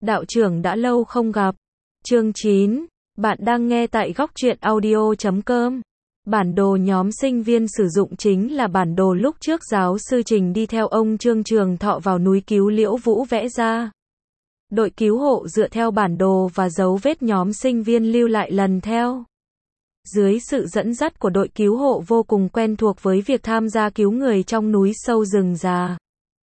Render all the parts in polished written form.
Đạo trưởng đã lâu không gặp. Chương 9. Bạn đang nghe tại góc truyện audio.com. Bản đồ nhóm sinh viên sử dụng chính là bản đồ lúc trước giáo sư Trình đi theo ông Trương Trường Thọ vào núi cứu Liễu Vũ vẽ ra. Đội cứu hộ dựa theo bản đồ và dấu vết nhóm sinh viên lưu lại lần theo. Dưới sự dẫn dắt của đội cứu hộ vô cùng quen thuộc với việc tham gia cứu người trong núi sâu rừng già.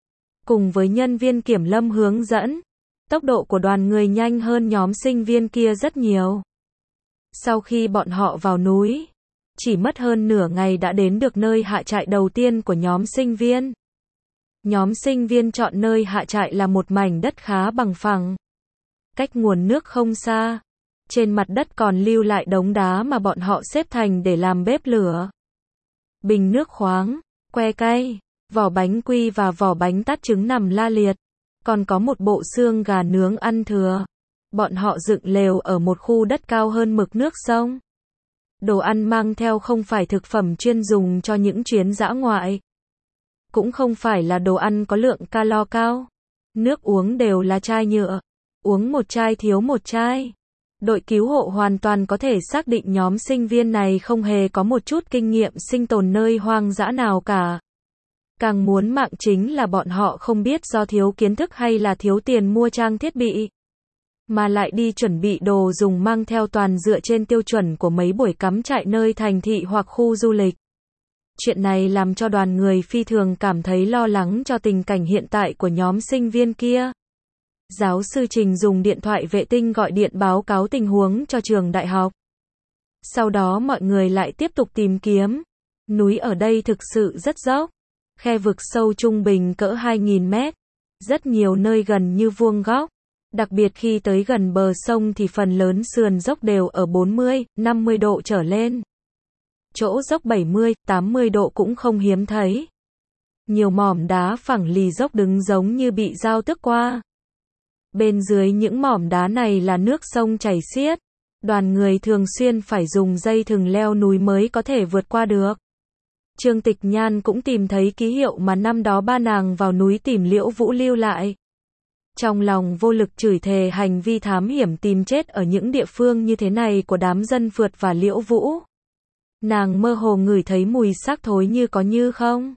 Cùng với nhân viên kiểm lâm hướng dẫn, tốc độ của đoàn người nhanh hơn nhóm sinh viên kia rất nhiều. Sau khi bọn họ vào núi, chỉ mất hơn nửa ngày đã đến được nơi hạ trại đầu tiên của nhóm sinh viên. Nhóm sinh viên chọn nơi hạ trại là một mảnh đất khá bằng phẳng, cách nguồn nước không xa. Trên mặt đất còn lưu lại đống đá mà bọn họ xếp thành để làm bếp lửa. Bình nước khoáng, que cay, vỏ bánh quy và vỏ bánh tát trứng nằm la liệt. Còn có một bộ xương gà nướng ăn thừa. Bọn họ dựng lều ở một khu đất cao hơn mực nước sông. Đồ ăn mang theo không phải thực phẩm chuyên dùng cho những chuyến dã ngoại. Cũng không phải là đồ ăn có lượng calo cao. Nước uống đều là chai nhựa. Uống một chai thiếu một chai. Đội cứu hộ hoàn toàn có thể xác định nhóm sinh viên này không hề có một chút kinh nghiệm sinh tồn nơi hoang dã nào cả. Càng muốn mạng chính là bọn họ không biết do thiếu kiến thức hay là thiếu tiền mua trang thiết bị, mà lại đi chuẩn bị đồ dùng mang theo toàn dựa trên tiêu chuẩn của mấy buổi cắm trại nơi thành thị hoặc khu du lịch. Chuyện này làm cho đoàn người phi thường cảm thấy lo lắng cho tình cảnh hiện tại của nhóm sinh viên kia. Giáo sư Trình dùng điện thoại vệ tinh gọi điện báo cáo tình huống cho trường đại học. Sau đó mọi người lại tiếp tục tìm kiếm. Núi ở đây thực sự rất dốc. Khe vực sâu trung bình cỡ 2.000 mét. Rất nhiều nơi gần như vuông góc. Đặc biệt khi tới gần bờ sông thì phần lớn sườn dốc đều ở 40, 50 độ trở lên. Chỗ dốc 70, 80 độ cũng không hiếm thấy. Nhiều mỏm đá phẳng lì dốc đứng giống như bị dao tước qua. Bên dưới những mỏm đá này là nước sông chảy xiết. Đoàn người thường xuyên phải dùng dây thừng leo núi mới có thể vượt qua được. Trương Tịch Nhan cũng tìm thấy ký hiệu mà năm đó ba nàng vào núi tìm Liễu Vũ lưu lại. Trong lòng vô lực chửi thề hành vi thám hiểm tìm chết ở những địa phương như thế này của đám dân phượt và Liễu Vũ. Nàng mơ hồ ngửi thấy mùi xác thối như có như không.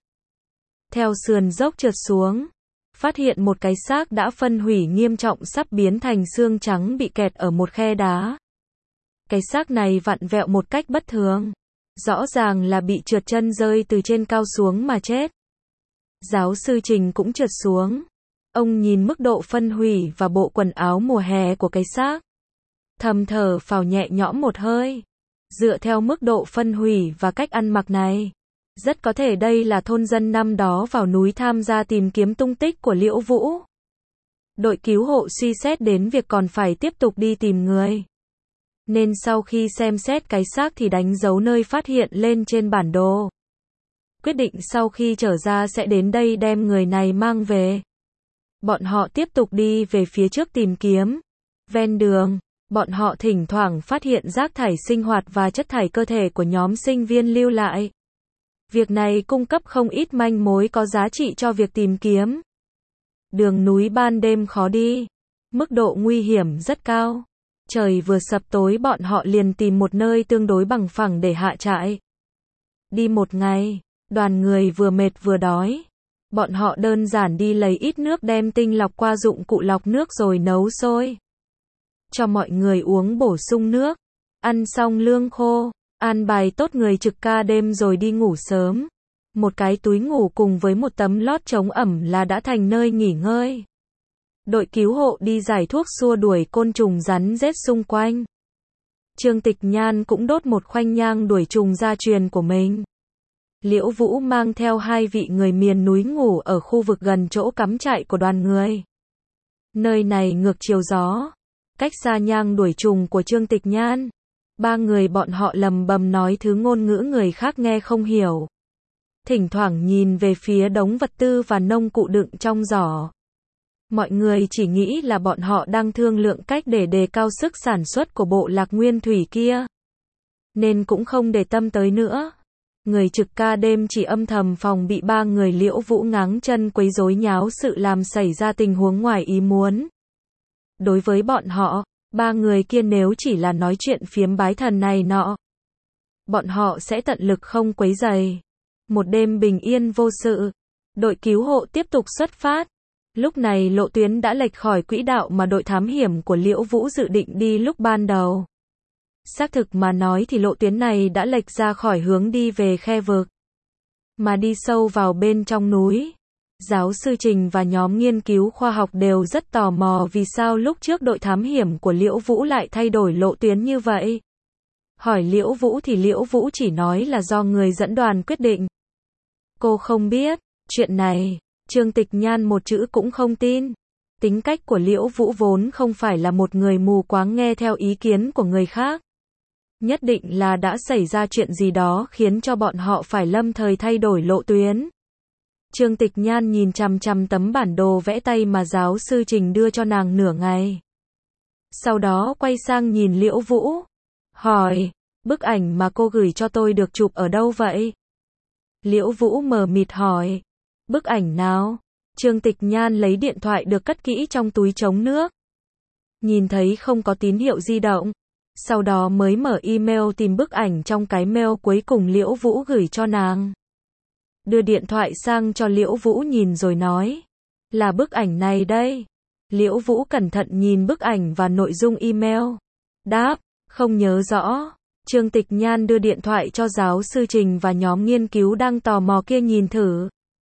Theo sườn dốc trượt xuống, phát hiện một cái xác đã phân hủy nghiêm trọng sắp biến thành xương trắng bị kẹt ở một khe đá. Cái xác này vặn vẹo một cách bất thường. Rõ ràng là bị trượt chân rơi từ trên cao xuống mà chết. Giáo sư Trình cũng trượt xuống. Ông nhìn mức độ phân hủy và bộ quần áo mùa hè của cái xác. Thầm thở phào nhẹ nhõm một hơi. Dựa theo mức độ phân hủy và cách ăn mặc này, rất có thể đây là thôn dân năm đó vào núi tham gia tìm kiếm tung tích của Liễu Vũ. Đội cứu hộ suy xét đến việc còn phải tiếp tục đi tìm người. Nên sau khi xem xét cái xác thì đánh dấu nơi phát hiện lên trên bản đồ. Quyết định sau khi trở ra sẽ đến đây đem người này mang về. Bọn họ tiếp tục đi về phía trước tìm kiếm. Ven đường, bọn họ thỉnh thoảng phát hiện rác thải sinh hoạt và chất thải cơ thể của nhóm sinh viên lưu lại. Việc này cung cấp không ít manh mối có giá trị cho việc tìm kiếm. Đường núi ban đêm khó đi. Mức độ nguy hiểm rất cao. Trời vừa sập tối bọn họ liền tìm một nơi tương đối bằng phẳng để hạ trại. Đi một ngày, đoàn người vừa mệt vừa đói. Bọn họ đơn giản đi lấy ít nước đem tinh lọc qua dụng cụ lọc nước rồi nấu sôi. Cho mọi người uống bổ sung nước. Ăn xong lương khô, an bài tốt người trực ca đêm rồi đi ngủ sớm. Một cái túi ngủ cùng với một tấm lót chống ẩm là đã thành nơi nghỉ ngơi. Đội cứu hộ đi giải thuốc xua đuổi côn trùng rắn rết xung quanh. Trương Tịch Nhan cũng đốt một khoanh nhang đuổi trùng gia truyền của mình. Liễu Vũ mang theo 2 vị người miền núi ngủ ở khu vực gần chỗ cắm trại của đoàn người. Nơi này ngược chiều gió. Cách xa nhang đuổi trùng của Trương Tịch Nhan. 3 người bọn họ lầm bầm nói thứ ngôn ngữ người khác nghe không hiểu. Thỉnh thoảng nhìn về phía đống vật tư và nông cụ đựng trong giỏ. Mọi người chỉ nghĩ là bọn họ đang thương lượng cách để đề cao sức sản xuất của bộ lạc nguyên thủy kia. Nên cũng không để tâm tới nữa. Người trực ca đêm chỉ âm thầm phòng bị 3 người Liễu Vũ ngáng chân quấy rối nháo sự làm xảy ra tình huống ngoài ý muốn. Đối với bọn họ, ba người kia nếu chỉ là nói chuyện phiếm bái thần này nọ, bọn họ sẽ tận lực không quấy rầy. Một đêm bình yên vô sự, đội cứu hộ tiếp tục xuất phát. Lúc này lộ tuyến đã lệch khỏi quỹ đạo mà đội thám hiểm của Liễu Vũ dự định đi lúc ban đầu. Xác thực mà nói thì lộ tuyến này đã lệch ra khỏi hướng đi về khe vực, mà đi sâu vào bên trong núi. Giáo sư Trình và nhóm nghiên cứu khoa học đều rất tò mò vì sao lúc trước đội thám hiểm của Liễu Vũ lại thay đổi lộ tuyến như vậy. Hỏi Liễu Vũ thì Liễu Vũ chỉ nói là do người dẫn đoàn quyết định. Cô không biết chuyện này. Trương Tịch Nhan một chữ cũng không tin. Tính cách của Liễu Vũ vốn không phải là một người mù quáng nghe theo ý kiến của người khác. Nhất định là đã xảy ra chuyện gì đó khiến cho bọn họ phải lâm thời thay đổi lộ tuyến. Trương Tịch Nhan nhìn chằm chằm tấm bản đồ vẽ tay mà giáo sư Trình đưa cho nàng nửa ngày. Sau đó quay sang nhìn Liễu Vũ, hỏi, bức ảnh mà cô gửi cho tôi được chụp ở đâu vậy? Liễu Vũ mờ mịt hỏi, bức ảnh nào? Trương Tịch Nhan lấy điện thoại được cất kỹ trong túi chống nước. Nhìn thấy không có tín hiệu di động, sau đó mới mở email tìm bức ảnh trong cái mail cuối cùng Liễu Vũ gửi cho nàng. Đưa điện thoại sang cho Liễu Vũ nhìn rồi nói, là bức ảnh này đây. Liễu Vũ cẩn thận nhìn bức ảnh và nội dung email. Đáp, không nhớ rõ. Trương Tịch Nhan đưa điện thoại cho giáo sư Trình và nhóm nghiên cứu đang tò mò kia nhìn thử.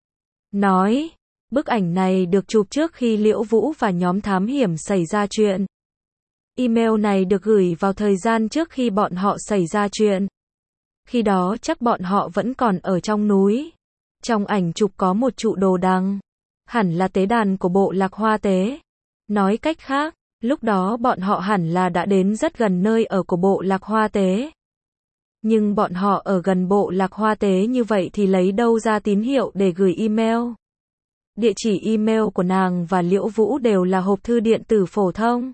Nói, bức ảnh này được chụp trước khi Liễu Vũ và nhóm thám hiểm xảy ra chuyện. Email này được gửi vào thời gian trước khi bọn họ xảy ra chuyện. Khi đó chắc bọn họ vẫn còn ở trong núi. Trong ảnh chụp có một trụ đồ đằng, hẳn là tế đàn của bộ Lạc Hoa Tế. Nói cách khác, lúc đó bọn họ hẳn là đã đến rất gần nơi ở của bộ Lạc Hoa Tế. Nhưng bọn họ ở gần bộ Lạc Hoa Tế như vậy thì lấy đâu ra tín hiệu để gửi email? Địa chỉ email của nàng và Liễu Vũ đều là hộp thư điện tử phổ thông.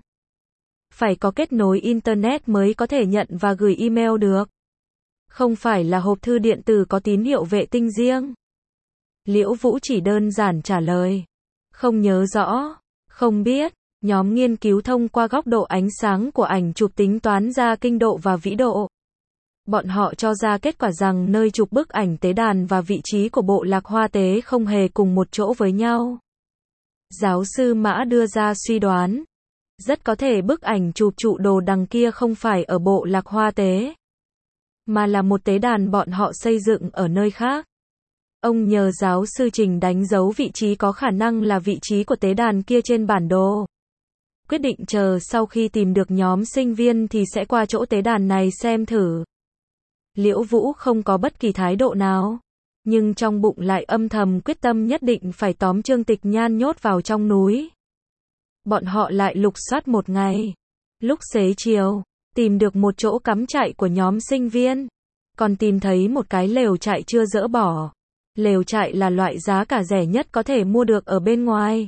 Phải có kết nối internet mới có thể nhận và gửi email được. Không phải là hộp thư điện tử có tín hiệu vệ tinh riêng. Liễu Vũ chỉ đơn giản trả lời, không nhớ rõ, không biết. Nhóm nghiên cứu thông qua góc độ ánh sáng của ảnh chụp tính toán ra kinh độ và vĩ độ. Bọn họ cho ra kết quả rằng nơi chụp bức ảnh tế đàn và vị trí của bộ Lạc Hoa Tế không hề cùng một chỗ với nhau. Giáo sư Mã đưa ra suy đoán, rất có thể bức ảnh chụp trụ đồ đằng kia không phải ở bộ Lạc Hoa Tế, mà là một tế đàn bọn họ xây dựng ở nơi khác. Ông nhờ giáo sư Trình đánh dấu vị trí có khả năng là vị trí của tế đàn kia trên bản đồ. Quyết định chờ sau khi tìm được nhóm sinh viên thì sẽ qua chỗ tế đàn này xem thử. Liễu Vũ không có bất kỳ thái độ nào, nhưng trong bụng lại âm thầm quyết tâm nhất định phải tóm Trương Tịch Nhan nhốt vào trong núi. Bọn họ lại lục soát một ngày. Lúc xế chiều, tìm được một chỗ cắm trại của nhóm sinh viên. Còn tìm thấy một cái lều trại chưa dỡ bỏ. Lều trại là loại giá cả rẻ nhất có thể mua được ở bên ngoài.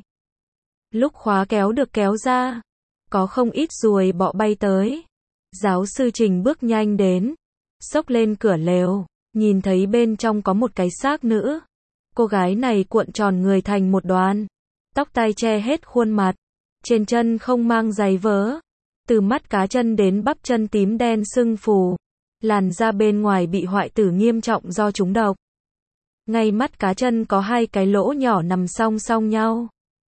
Lúc khóa kéo được kéo ra, có không ít ruồi bọ bay tới. Giáo sư Trình bước nhanh đến, xốc lên cửa lều, nhìn thấy bên trong có một cái xác nữ. Cô gái này cuộn tròn người thành một đoàn, tóc tai che hết khuôn mặt, trên chân không mang giày vớ, từ mắt cá chân đến bắp chân tím đen sưng phù, làn da bên ngoài bị hoại tử nghiêm trọng do trúng độc. Ngay mắt cá chân có hai cái lỗ nhỏ nằm song song nhau.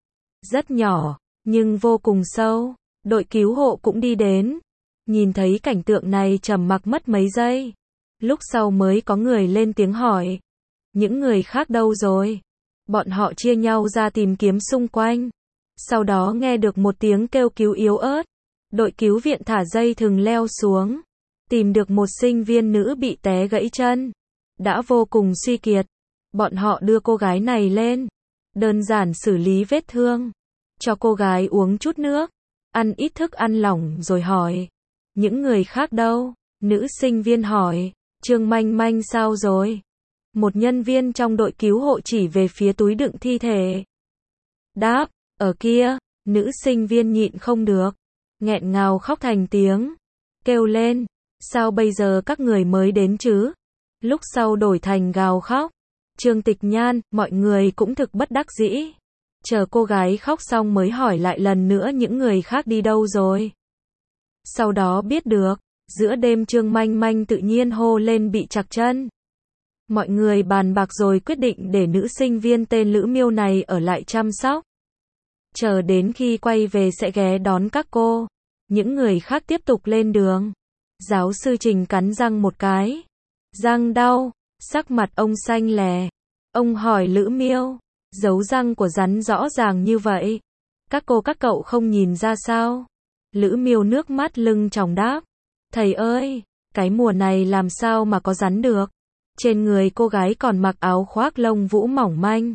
Rất nhỏ, nhưng vô cùng sâu. Đội cứu hộ cũng đi đến. Nhìn thấy cảnh tượng này trầm mặc mất mấy giây. Lúc sau mới có người lên tiếng hỏi. Những người khác đâu rồi? Bọn họ chia nhau ra tìm kiếm xung quanh. Sau đó nghe được một tiếng kêu cứu yếu ớt. Đội cứu viện thả dây thừng leo xuống. Tìm được một sinh viên nữ bị té gãy chân. Đã vô cùng suy kiệt. Bọn họ đưa cô gái này lên. Đơn giản xử lý vết thương. Cho cô gái uống chút nước. Ăn ít thức ăn lỏng rồi hỏi. Những người khác đâu? Nữ sinh viên hỏi. Trương Manh Manh sao rồi? Một nhân viên trong đội cứu hộ chỉ về phía túi đựng thi thể. Đáp, ở kia. Nữ sinh viên nhịn không được. Nghẹn ngào khóc thành tiếng. Kêu lên. Sao bây giờ các người mới đến chứ? Lúc sau đổi thành gào khóc. Trương Tịch Nhan, mọi người cũng thực bất đắc dĩ. Chờ cô gái khóc xong mới hỏi lại lần nữa những người khác đi đâu rồi. Sau đó biết được, giữa đêm Trương Manh Manh tự nhiên hô lên bị trặc chân. Mọi người bàn bạc rồi quyết định để nữ sinh viên tên Lữ Miêu này ở lại chăm sóc. Chờ đến khi quay về sẽ ghé đón các cô. Những người khác tiếp tục lên đường. Giáo sư Trình cắn răng một cái. Răng đau, sắc mặt ông xanh lè. Ông hỏi Lữ Miêu, dấu răng của rắn rõ ràng như vậy. Các cô các cậu không nhìn ra sao? Lữ Miêu nước mắt lưng tròng đáp. Thầy ơi, cái mùa này làm sao mà có rắn được? Trên người cô gái còn mặc áo khoác lông vũ mỏng manh.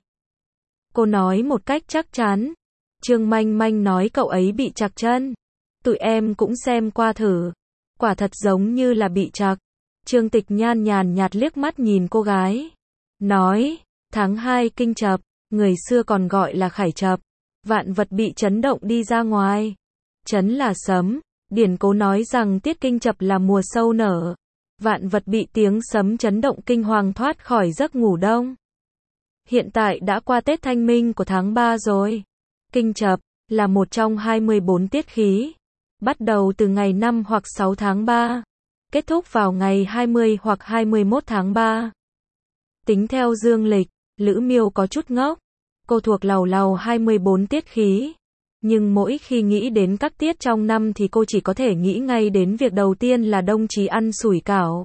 Cô nói một cách chắc chắn. Trương Manh Manh nói cậu ấy bị trặc chân. Tụi em cũng xem qua thử. Quả thật giống như là bị trặc. Trương Tịch Nhan nhàn nhạt liếc mắt nhìn cô gái. Nói, tháng 2 kinh chập, người xưa còn gọi là khải chập. Vạn vật bị chấn động đi ra ngoài. Chấn là sấm. Điển Cố nói rằng tiết kinh chập là mùa sâu nở. Vạn vật bị tiếng sấm chấn động kinh hoàng thoát khỏi giấc ngủ đông. Hiện tại đã qua Tết Thanh Minh của tháng 3 rồi. Kinh chập là một trong 24 tiết khí. Bắt đầu từ ngày 5 hoặc 6 tháng 3. Kết thúc vào ngày 20 hoặc 21 tháng 3. Tính theo dương lịch, Lữ Miêu có chút ngốc. Cô thuộc lầu 24 tiết khí. Nhưng mỗi khi nghĩ đến các tiết trong năm thì cô chỉ có thể nghĩ ngay đến việc đầu tiên là đông chí ăn sủi cảo.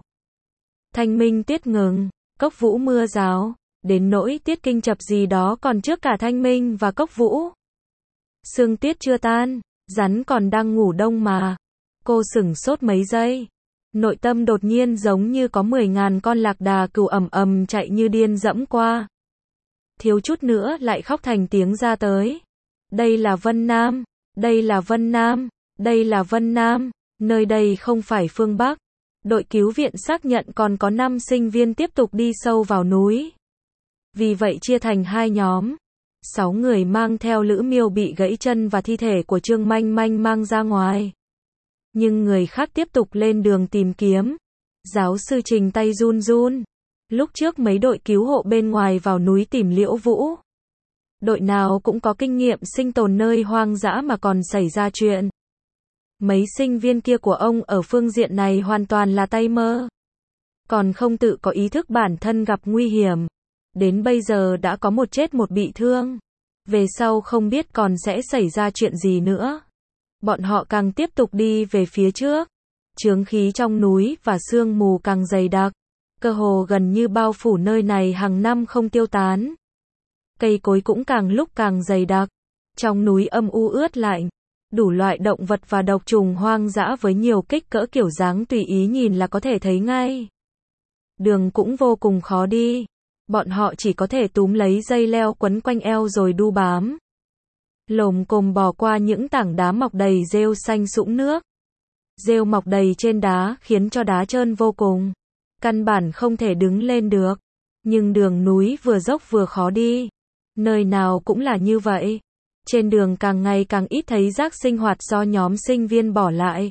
Thanh minh tiết ngừng, cốc vũ mưa rào, đến nỗi tiết kinh chập gì đó còn trước cả thanh minh và cốc vũ. Sương tiết chưa tan, rắn còn đang ngủ đông mà. Cô sửng sốt mấy giây. Nội tâm đột nhiên giống như có 10.000 con lạc đà cừu ầm ầm chạy như điên dẫm qua. Thiếu chút nữa lại khóc thành tiếng ra tới. Đây là Vân Nam, đây là Vân Nam, đây là Vân Nam, nơi đây không phải phương Bắc. Đội cứu viện xác nhận còn có 5 sinh viên tiếp tục đi sâu vào núi. Vì vậy chia thành 2 nhóm. 6 người mang theo Lữ Miêu bị gãy chân và thi thể của Trương Manh Manh mang ra ngoài. Nhưng người khác tiếp tục lên đường tìm kiếm. Giáo sư Trình tay run run. Lúc trước mấy đội cứu hộ bên ngoài vào núi tìm Liễu Vũ. Đội nào cũng có kinh nghiệm sinh tồn nơi hoang dã mà còn xảy ra chuyện. Mấy sinh viên kia của ông ở phương diện này hoàn toàn là tay mơ. Còn không tự có ý thức bản thân gặp nguy hiểm. Đến bây giờ đã có một chết một bị thương. Về sau không biết còn sẽ xảy ra chuyện gì nữa. Bọn họ càng tiếp tục đi về phía trước. Chướng khí trong núi và sương mù càng dày đặc. Cơ hồ gần như bao phủ nơi này hàng năm không tiêu tán. Cây cối cũng càng lúc càng dày đặc. Trong núi âm u ướt lạnh. Đủ loại động vật và độc trùng hoang dã với nhiều kích cỡ kiểu dáng tùy ý nhìn là có thể thấy ngay. Đường cũng vô cùng khó đi. Bọn họ chỉ có thể túm lấy dây leo quấn quanh eo rồi đu bám. Lồm cồm bò qua những tảng đá mọc đầy rêu xanh sũng nước. Rêu mọc đầy trên đá khiến cho đá trơn vô cùng. Căn bản không thể đứng lên được. Nhưng đường núi vừa dốc vừa khó đi. Nơi nào cũng là như vậy. Trên đường càng ngày càng ít thấy rác sinh hoạt do nhóm sinh viên bỏ lại.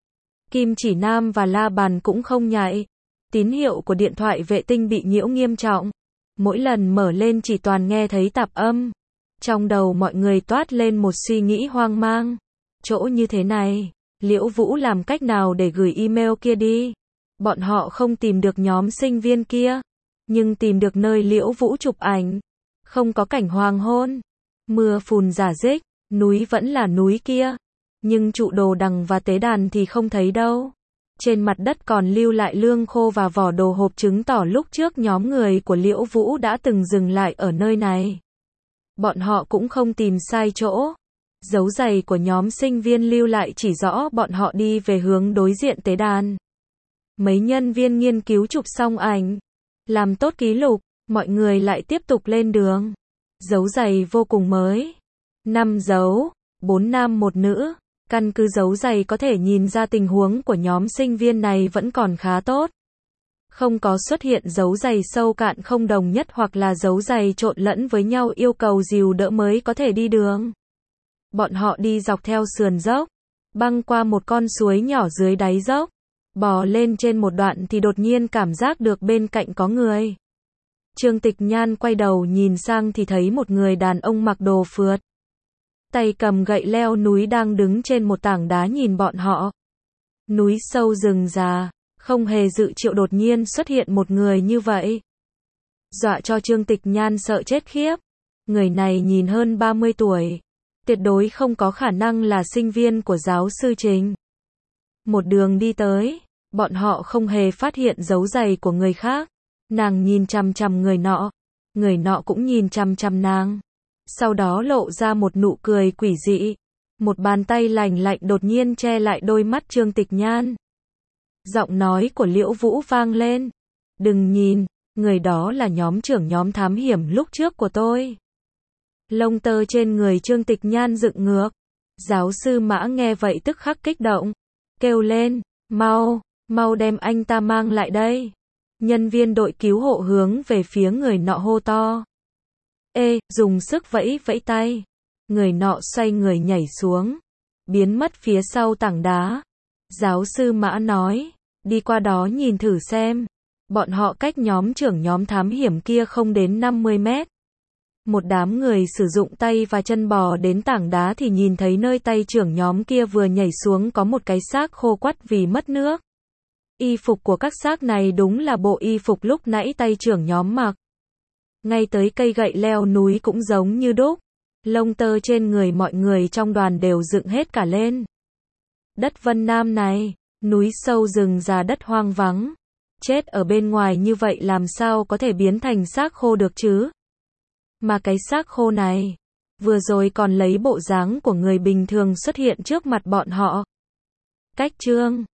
Kim Chỉ Nam và La Bàn cũng không nhạy. Tín hiệu của điện thoại vệ tinh bị nhiễu nghiêm trọng. Mỗi lần mở lên chỉ toàn nghe thấy tạp âm. Trong đầu mọi người toát lên một suy nghĩ hoang mang. Chỗ như thế này, Liễu Vũ làm cách nào để gửi email kia đi? Bọn họ không tìm được nhóm sinh viên kia, nhưng tìm được nơi Liễu Vũ chụp ảnh. Không có cảnh hoàng hôn. Mưa phùn rả rích, núi vẫn là núi kia. Nhưng trụ đồ đằng và tế đàn thì không thấy đâu. Trên mặt đất còn lưu lại lương khô và vỏ đồ hộp chứng tỏ lúc trước nhóm người của Liễu Vũ đã từng dừng lại ở nơi này. Bọn họ cũng không tìm sai chỗ. Dấu giày của nhóm sinh viên lưu lại chỉ rõ bọn họ đi về hướng đối diện tế đàn. Mấy nhân viên nghiên cứu chụp xong ảnh, làm tốt ký lục, mọi người lại tiếp tục lên đường. Dấu giày vô cùng mới. 5 dấu, 4 nam 1 nữ. Căn cứ dấu giày có thể nhìn ra tình huống của nhóm sinh viên này vẫn còn khá tốt. Không có xuất hiện dấu giày sâu cạn không đồng nhất hoặc là dấu giày trộn lẫn với nhau yêu cầu dìu đỡ mới có thể đi đường. Bọn họ đi dọc theo sườn dốc, băng qua một con suối nhỏ dưới đáy dốc, bò lên trên một đoạn thì đột nhiên cảm giác được bên cạnh có người. Trương Tịch Nhan quay đầu nhìn sang thì thấy một người đàn ông mặc đồ phượt, tay cầm gậy leo núi đang đứng trên một tảng đá nhìn bọn họ. Núi sâu rừng già, không hề dự triệu đột nhiên xuất hiện một người như vậy. Dọa cho Trương Tịch Nhan sợ chết khiếp. Người này nhìn hơn 30 tuổi. Tuyệt đối không có khả năng là sinh viên của giáo sư Trình. Một đường đi tới, bọn họ không hề phát hiện dấu giày của người khác. Nàng nhìn chằm chằm người nọ cũng nhìn chằm chằm nàng. Sau đó lộ ra một nụ cười quỷ dị. Một bàn tay lạnh lạnh đột nhiên che lại đôi mắt Trương Tịch Nhan. Giọng nói của Liễu Vũ vang lên. Đừng nhìn, người đó là nhóm trưởng nhóm thám hiểm lúc trước của tôi. Lông tơ trên người Trương Tịch Nhan dựng ngược. Giáo sư Mã nghe vậy tức khắc kích động. Kêu lên, mau đem anh ta mang lại đây. Nhân viên đội cứu hộ hướng về phía người nọ hô to. Dùng sức vẫy vẫy tay. Người nọ xoay người nhảy xuống, biến mất phía sau tảng đá. Giáo sư Mã nói, đi qua đó nhìn thử xem. Bọn họ cách nhóm trưởng nhóm thám hiểm kia không đến 50 mét. Một đám người sử dụng tay và chân bò đến tảng đá thì nhìn thấy nơi tay trưởng nhóm kia vừa nhảy xuống có một cái xác khô quắt vì mất nước. Y phục của các xác này đúng là bộ y phục lúc nãy tay trưởng nhóm mặc. Ngay tới cây gậy leo núi cũng giống như đúc. Lông tơ trên người mọi người trong đoàn đều dựng hết cả lên. Đất Vân Nam này, núi sâu rừng già đất hoang vắng. Chết ở bên ngoài như vậy làm sao có thể biến thành xác khô được chứ? Mà cái xác khô này, vừa rồi còn lấy bộ dáng của người bình thường xuất hiện trước mặt bọn họ. Cách Trương